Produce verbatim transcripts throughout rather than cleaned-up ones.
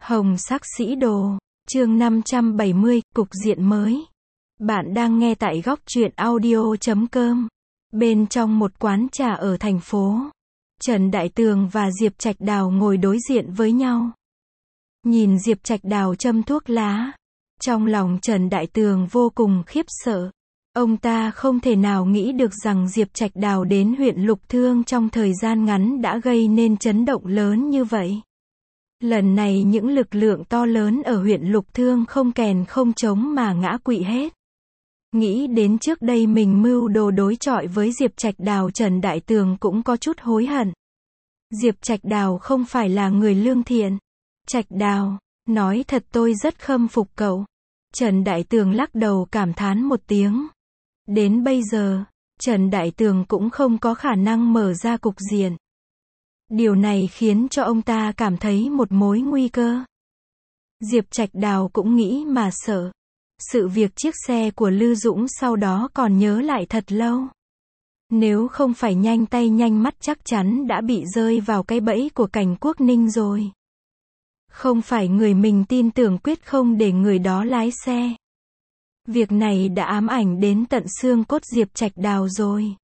Hồng sắc sĩ đồ, chương năm trăm bảy mươi, cục diện mới. Bạn đang nghe tại góc truyện audio chấm com. Bên trong một quán trà ở thành phố, Trần Đại Tường và Diệp Trạch Đào ngồi đối diện với nhau. Nhìn Diệp Trạch Đào châm thuốc lá, trong lòng Trần Đại Tường vô cùng khiếp sợ. Ông ta không thể nào nghĩ được rằng Diệp Trạch Đào đến huyện Lục Thương trong thời gian ngắn đã gây nên chấn động lớn như vậy. Lần này những lực lượng to lớn ở huyện Lục Thương không kèn không trống mà ngã quỵ hết. Nghĩ đến trước đây mình mưu đồ đối chọi với Diệp Trạch Đào, Trần Đại Tường cũng có chút hối hận. Diệp Trạch Đào không phải là người lương thiện. Trạch Đào, nói thật tôi rất khâm phục cậu. Trần Đại Tường lắc đầu cảm thán một tiếng. Đến bây giờ, Trần Đại Tường cũng không có khả năng mở ra cục diện. Điều này khiến cho ông ta cảm thấy một mối nguy cơ. Diệp Trạch Đào cũng nghĩ mà sợ. Sự việc chiếc xe của Lư Dũng sau đó còn nhớ lại thật lâu. Nếu không phải nhanh tay nhanh mắt chắc chắn đã bị rơi vào cái bẫy của Cảnh Quốc Ninh rồi. Không phải người mình tin tưởng quyết không để người đó lái xe. Việc này đã ám ảnh đến tận xương cốt Diệp Trạch Đào rồi.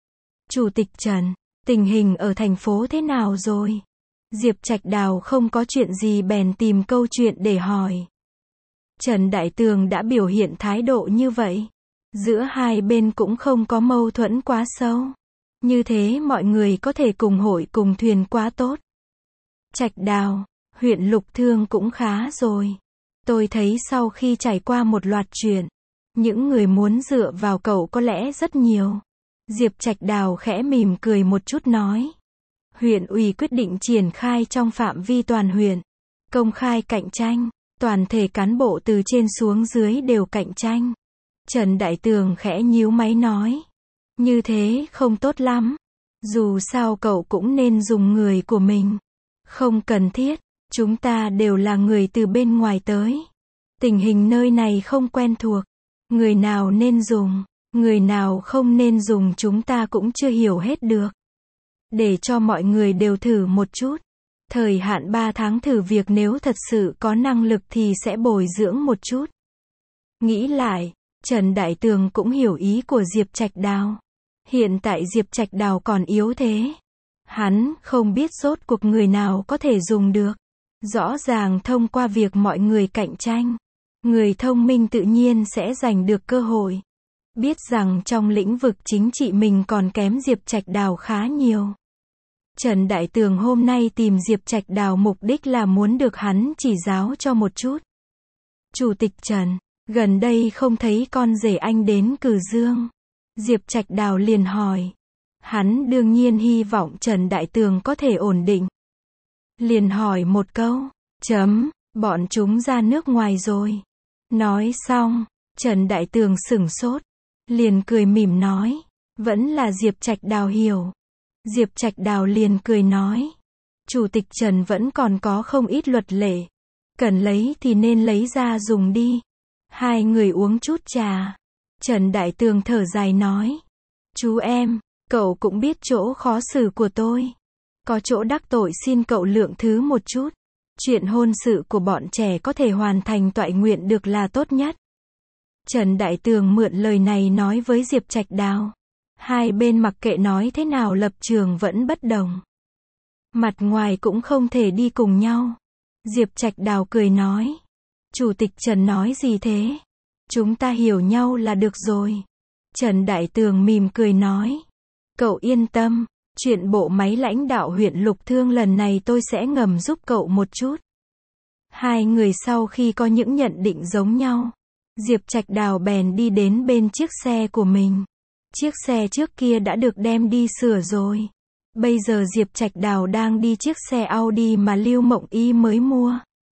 Chủ tịch Trần, tình hình ở thành phố thế nào rồi? Diệp Trạch Đào không có chuyện gì bèn tìm câu chuyện để hỏi. Trần Đại Tường đã biểu hiện thái độ như vậy. Giữa hai bên cũng không có mâu thuẫn quá sâu. Như thế mọi người có thể cùng hội cùng thuyền quá tốt. Trạch Đào, huyện Lục Thương cũng khá rồi. Tôi thấy sau khi trải qua một loạt chuyện, những người muốn dựa vào cậu có lẽ rất nhiều. Diệp Trạch Đào khẽ mỉm cười một chút nói. Huyện ủy quyết định triển khai trong phạm vi toàn huyện. Công khai cạnh tranh. Toàn thể cán bộ từ trên xuống dưới đều cạnh tranh. Trần Đại Tường khẽ nhíu máy nói. Như thế không tốt lắm. Dù sao cậu cũng nên dùng người của mình. Không cần thiết. Chúng ta đều là người từ bên ngoài tới. Tình hình nơi này không quen thuộc. Người nào nên dùng, người nào không nên dùng chúng ta cũng chưa hiểu hết được. Để cho mọi người đều thử một chút. Thời hạn ba tháng thử việc, nếu thật sự có năng lực thì sẽ bồi dưỡng một chút. Nghĩ lại, Trần Đại Tường cũng hiểu ý của Diệp Trạch Đào. Hiện tại Diệp Trạch Đào còn yếu thế. Hắn không biết rốt cuộc người nào có thể dùng được. Rõ ràng thông qua việc mọi người cạnh tranh, người thông minh tự nhiên sẽ giành được cơ hội. Biết rằng trong lĩnh vực chính trị mình còn kém Diệp Trạch Đào khá nhiều. Trần Đại Tường hôm nay tìm Diệp Trạch Đào mục đích là muốn được hắn chỉ giáo cho một chút. Chủ tịch Trần, gần đây không thấy con rể anh đến Cử Dương. Diệp Trạch Đào liền hỏi. Hắn đương nhiên hy vọng Trần Đại Tường có thể ổn định. Liền hỏi một câu, chấm, bọn chúng ra nước ngoài rồi. Nói xong, Trần Đại Tường sửng sốt, liền cười mỉm nói, vẫn là Diệp Trạch Đào hiểu. Diệp Trạch Đào liền cười nói, Chủ tịch Trần vẫn còn có không ít luật lệ, cần lấy thì nên lấy ra dùng đi. Hai người uống chút trà. Trần Đại Tường thở dài nói, chú em, cậu cũng biết chỗ khó xử của tôi. Có chỗ đắc tội xin cậu lượng thứ một chút. Chuyện hôn sự của bọn trẻ có thể hoàn thành toại nguyện được là tốt nhất. Trần Đại Tường mượn lời này nói với Diệp Trạch Đào. Hai bên mặc kệ nói thế nào lập trường vẫn bất đồng. Mặt ngoài cũng không thể đi cùng nhau. Diệp Trạch Đào cười nói. Chủ tịch Trần nói gì thế? Chúng ta hiểu nhau là được rồi. Trần Đại Tường mỉm cười nói. Cậu yên tâm. Chuyện bộ máy lãnh đạo huyện Lục Thương lần này tôi sẽ ngầm giúp cậu một chút. Hai người sau khi có những nhận định giống nhau, Diệp Trạch Đào bèn đi đến bên chiếc xe của mình. Chiếc xe trước kia đã được đem đi sửa rồi. Bây giờ Diệp Trạch Đào đang đi chiếc xe Audi mà Lưu Mộng Y mới mua.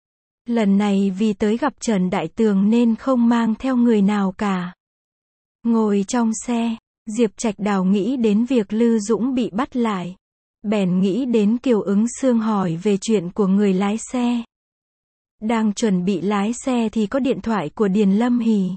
Lần này vì tới gặp Trần Đại Tường nên không mang theo người nào cả. Ngồi trong xe, Diệp Trạch Đào nghĩ đến việc Lư Dũng bị bắt lại. Bèn nghĩ đến Kiều Ứng Sương hỏi về chuyện của người lái xe. Đang chuẩn bị lái xe thì có điện thoại của Điền Lâm Hỷ.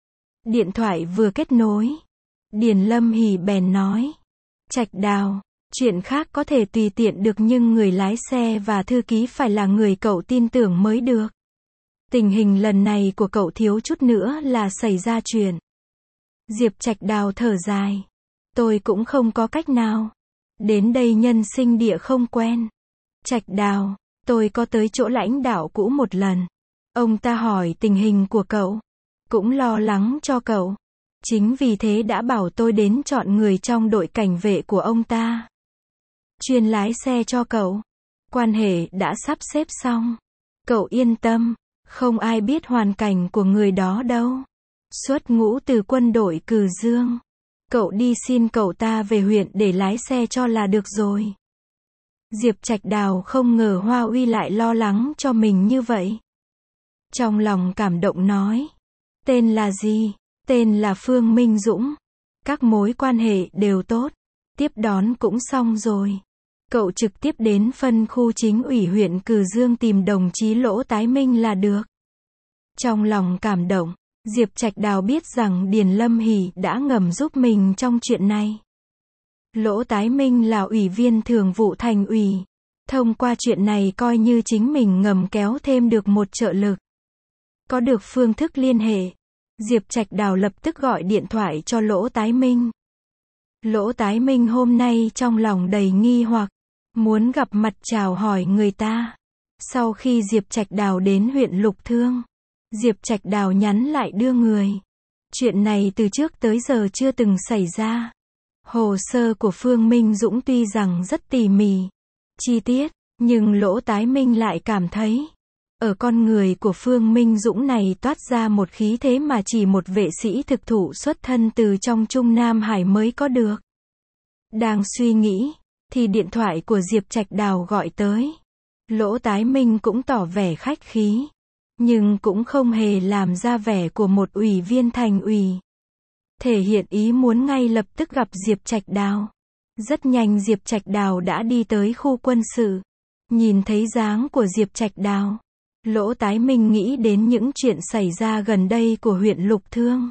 Điện thoại vừa kết nối, Điền Lâm Hỷ bèn nói. Trạch Đào, Chuyện khác có thể tùy tiện được nhưng người lái xe và thư ký phải là người cậu tin tưởng mới được. Tình hình lần này của cậu thiếu chút nữa là xảy ra chuyện. Diệp Trạch Đào thở dài. Tôi cũng không có cách nào. Đến đây nhân sinh địa không quen. Trạch Đào, tôi có tới chỗ lãnh đạo cũ một lần. Ông ta hỏi tình hình của cậu. Cũng lo lắng cho cậu. Chính vì thế đã bảo tôi đến chọn người trong đội cảnh vệ của ông ta. Chuyên lái xe cho cậu. Quan hệ đã sắp xếp xong. Cậu yên tâm, không ai biết hoàn cảnh của người đó đâu. Xuất ngũ từ quân đội Cừ Dương. Cậu đi xin cậu ta về huyện để lái xe cho là được rồi. Diệp Trạch Đào không ngờ Hoa Uy lại lo lắng cho mình như vậy. Trong lòng cảm động nói. Tên là gì? Tên là Phương Minh Dũng. Các mối quan hệ đều tốt. Tiếp đón cũng xong rồi. Cậu trực tiếp đến phân khu chính ủy huyện Cừ Dương tìm đồng chí Lỗ Tái Minh là được. Trong lòng cảm động, Diệp Trạch Đào biết rằng Điền Lâm Hỷ đã ngầm giúp mình trong chuyện này. Lỗ Tái Minh là ủy viên thường vụ thành ủy. Thông qua chuyện này coi như chính mình ngầm kéo thêm được một trợ lực. Có được phương thức liên hệ, Diệp Trạch Đào lập tức gọi điện thoại cho Lỗ Tái Minh. Lỗ Tái Minh hôm nay trong lòng đầy nghi hoặc, muốn gặp mặt chào hỏi người ta. Sau khi Diệp Trạch Đào đến huyện Lục Thương, Diệp Trạch Đào nhắn lại đưa người. Chuyện này từ trước tới giờ chưa từng xảy ra. Hồ sơ của Phương Minh Dũng tuy rằng rất tỉ mỉ, chi tiết, nhưng Lỗ Tái Minh lại cảm thấy, ở con người của Phương Minh Dũng này toát ra một khí thế mà chỉ một vệ sĩ thực thụ xuất thân từ trong Trung Nam Hải mới có được. Đang suy nghĩ, thì điện thoại của Diệp Trạch Đào gọi tới. Lỗ Tái Minh cũng tỏ vẻ khách khí, nhưng cũng không hề làm ra vẻ của một ủy viên thành ủy. Thể hiện ý muốn ngay lập tức gặp Diệp Trạch Đào. Rất nhanh Diệp Trạch Đào đã đi tới khu quân sự. Nhìn thấy dáng của Diệp Trạch Đào, Lỗ Tái Minh nghĩ đến những chuyện xảy ra gần đây của huyện Lục Thương.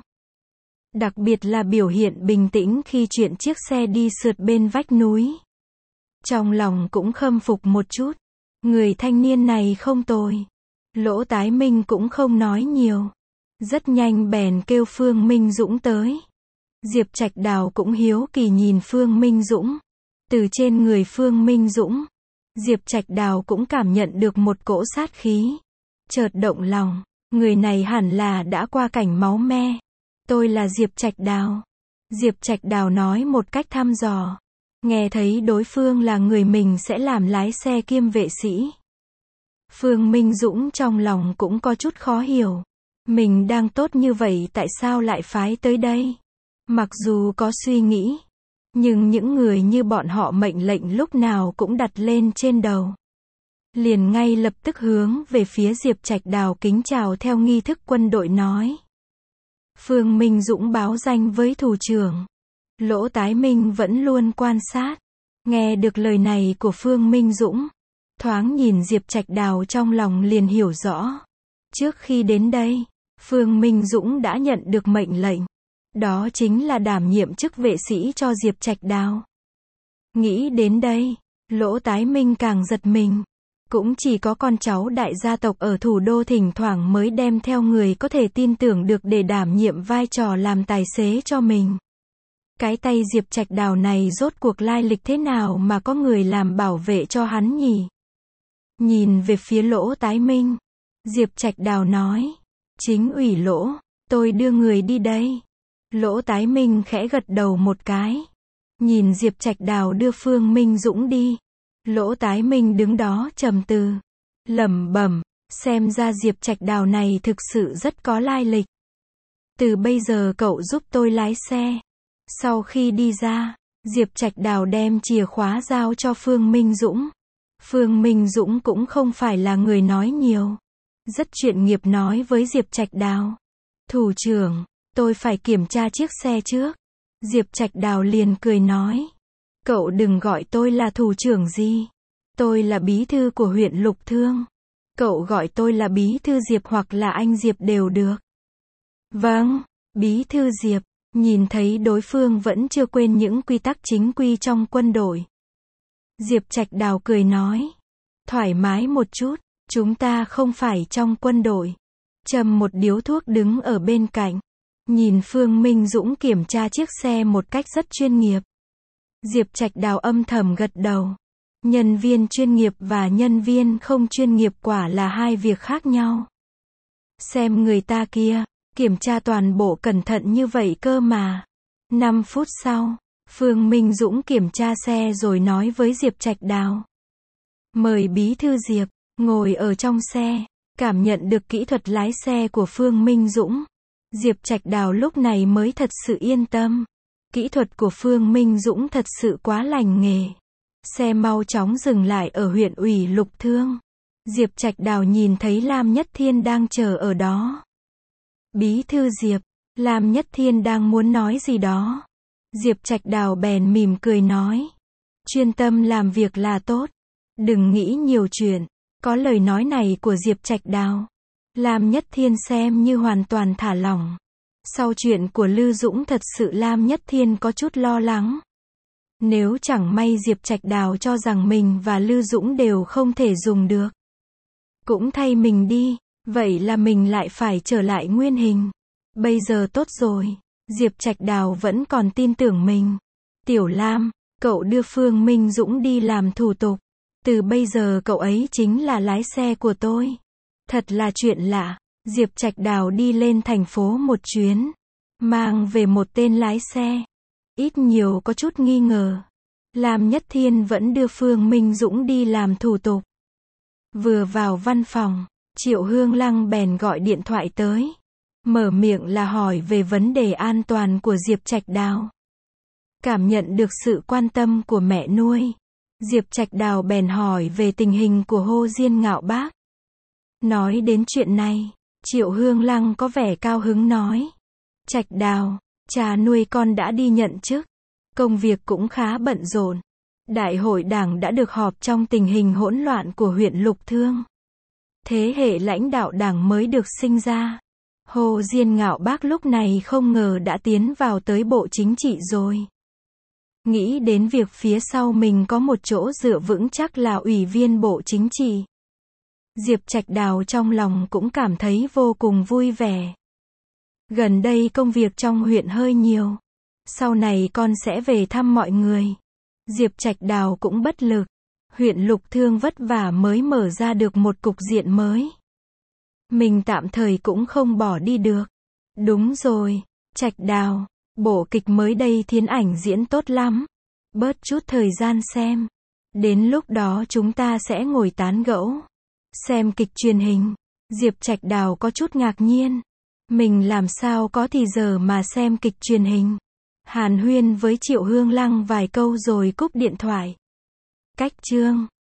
Đặc biệt là biểu hiện bình tĩnh khi chuyện chiếc xe đi sượt bên vách núi. Trong lòng cũng khâm phục một chút. Người thanh niên này không tồi. Lỗ Tái Minh cũng không nói nhiều. Rất nhanh bèn kêu Phương Minh Dũng tới. Diệp Trạch Đào cũng hiếu kỳ nhìn Phương Minh Dũng. Từ trên người Phương Minh Dũng, Diệp Trạch Đào cũng cảm nhận được một cỗ sát khí. Chợt động lòng, người này hẳn là đã qua cảnh máu me. Tôi là Diệp Trạch Đào. Diệp Trạch Đào nói một cách thăm dò. Nghe thấy đối phương là người mình sẽ làm lái xe kiêm vệ sĩ. Phương Minh Dũng trong lòng cũng có chút khó hiểu. Mình đang tốt như vậy tại sao lại phái tới đây? Mặc dù có suy nghĩ, nhưng những người như bọn họ mệnh lệnh lúc nào cũng đặt lên trên đầu. Liền ngay lập tức hướng về phía Diệp Trạch Đào kính chào theo nghi thức quân đội nói. Phương Minh Dũng báo danh với thủ trưởng. Lỗ Tái Minh vẫn luôn quan sát. Nghe được lời này của Phương Minh Dũng, thoáng nhìn Diệp Trạch Đào trong lòng liền hiểu rõ. Trước khi đến đây, Phương Minh Dũng đã nhận được mệnh lệnh. Đó chính là đảm nhiệm chức vệ sĩ cho Diệp Trạch Đào. Nghĩ đến đây, Lỗ Tái Minh càng giật mình. Cũng chỉ có con cháu đại gia tộc ở thủ đô thỉnh thoảng mới đem theo người có thể tin tưởng được để đảm nhiệm vai trò làm tài xế cho mình. Cái tay Diệp Trạch Đào này rốt cuộc lai lịch thế nào mà có người làm bảo vệ cho hắn nhỉ? Nhìn về phía Lỗ Tái Minh, Diệp Trạch Đào nói, chính ủy Lỗ, tôi đưa người đi đây. Lỗ Tái Minh khẽ gật đầu một cái. Nhìn Diệp Trạch Đào đưa Phương Minh Dũng đi. Lỗ Tái Minh đứng đó trầm tư, lẩm bẩm, xem ra Diệp Trạch Đào này thực sự rất có lai lịch. Từ bây giờ cậu giúp tôi lái xe. Sau khi đi ra, Diệp Trạch Đào đem chìa khóa giao cho Phương Minh Dũng. Phương Minh Dũng cũng không phải là người nói nhiều. Rất chuyên nghiệp nói với Diệp Trạch Đào. Thủ trưởng, tôi phải kiểm tra chiếc xe trước. Diệp Trạch Đào liền cười nói. Cậu đừng gọi tôi là thủ trưởng gì. Tôi là bí thư của huyện Lục Thương. Cậu gọi tôi là bí thư Diệp hoặc là anh Diệp đều được. Vâng, bí thư Diệp. Nhìn thấy đối phương vẫn chưa quên những quy tắc chính quy trong quân đội. Diệp Trạch Đào cười nói. Thoải mái một chút, chúng ta không phải trong quân đội. Châm một điếu thuốc đứng ở bên cạnh. Nhìn Phương Minh Dũng kiểm tra chiếc xe một cách rất chuyên nghiệp. Diệp Trạch Đào âm thầm gật đầu. Nhân viên chuyên nghiệp và nhân viên không chuyên nghiệp quả là hai việc khác nhau. Xem người ta kia, kiểm tra toàn bộ cẩn thận như vậy cơ mà. năm phút sau, Phương Minh Dũng kiểm tra xe rồi nói với Diệp Trạch Đào. Mời bí thư Diệp, ngồi ở trong xe, cảm nhận được kỹ thuật lái xe của Phương Minh Dũng. Diệp Trạch Đào lúc này mới thật sự yên tâm. Kỹ thuật của Phương Minh Dũng thật sự quá lành nghề. Xe mau chóng dừng lại ở huyện ủy Lục Thương. Diệp Trạch Đào nhìn thấy Lam Nhất Thiên đang chờ ở đó. Bí thư Diệp, Lam Nhất Thiên đang muốn nói gì đó. Diệp Trạch Đào bèn mỉm cười nói. Chuyên tâm làm việc là tốt. Đừng nghĩ nhiều chuyện. Có lời nói này của Diệp Trạch Đào, Lam Nhất Thiên xem như hoàn toàn thả lỏng. Sau chuyện của Lư Dũng thật sự Lam Nhất Thiên có chút lo lắng. Nếu chẳng may Diệp Trạch Đào cho rằng mình và Lư Dũng đều không thể dùng được. Cũng thay mình đi, vậy là mình lại phải trở lại nguyên hình. Bây giờ tốt rồi, Diệp Trạch Đào vẫn còn tin tưởng mình. Tiểu Lam, cậu đưa Phương Minh Dũng đi làm thủ tục. Từ bây giờ cậu ấy chính là lái xe của tôi. Thật là chuyện lạ. Diệp Trạch Đào đi lên thành phố một chuyến, mang về một tên lái xe. Ít nhiều có chút nghi ngờ. Lam Nhất Thiên vẫn đưa Phương Minh Dũng đi làm thủ tục. Vừa vào văn phòng, Triệu Hương Lăng bèn gọi điện thoại tới. Mở miệng là hỏi về vấn đề an toàn của Diệp Trạch Đào. Cảm nhận được sự quan tâm của mẹ nuôi, Diệp Trạch Đào bèn hỏi về tình hình của Hồ Diên Ngạo Bác. Nói đến chuyện này, Triệu Hương Lăng có vẻ cao hứng nói. Trạch Đào, cha nuôi con đã đi nhận chức. Công việc cũng khá bận rộn. Đại hội đảng đã được họp trong tình hình hỗn loạn của huyện Lục Thương. Thế hệ lãnh đạo đảng mới được sinh ra. Hồ Diên Ngạo Bác lúc này không ngờ đã tiến vào tới Bộ Chính trị rồi. Nghĩ đến việc phía sau mình có một chỗ dựa vững chắc là Ủy viên Bộ Chính trị. Diệp Trạch Đào trong lòng cũng cảm thấy vô cùng vui vẻ. Gần đây công việc trong huyện hơi nhiều. Sau này con sẽ về thăm mọi người. Diệp Trạch Đào cũng bất lực. Huyện Lục Thương vất vả mới mở ra được một cục diện mới. Mình tạm thời cũng không bỏ đi được. Đúng rồi, Trạch Đào, bộ kịch mới đây Thiên Ảnh diễn tốt lắm. Bớt chút thời gian xem. Đến lúc đó chúng ta sẽ ngồi tán gẫu. Xem kịch truyền hình. Diệp Trạch Đào có chút ngạc nhiên. Mình làm sao có thì giờ mà xem kịch truyền hình. Hàn huyên với Triệu Hương Lăng vài câu rồi cúp điện thoại. Cách chương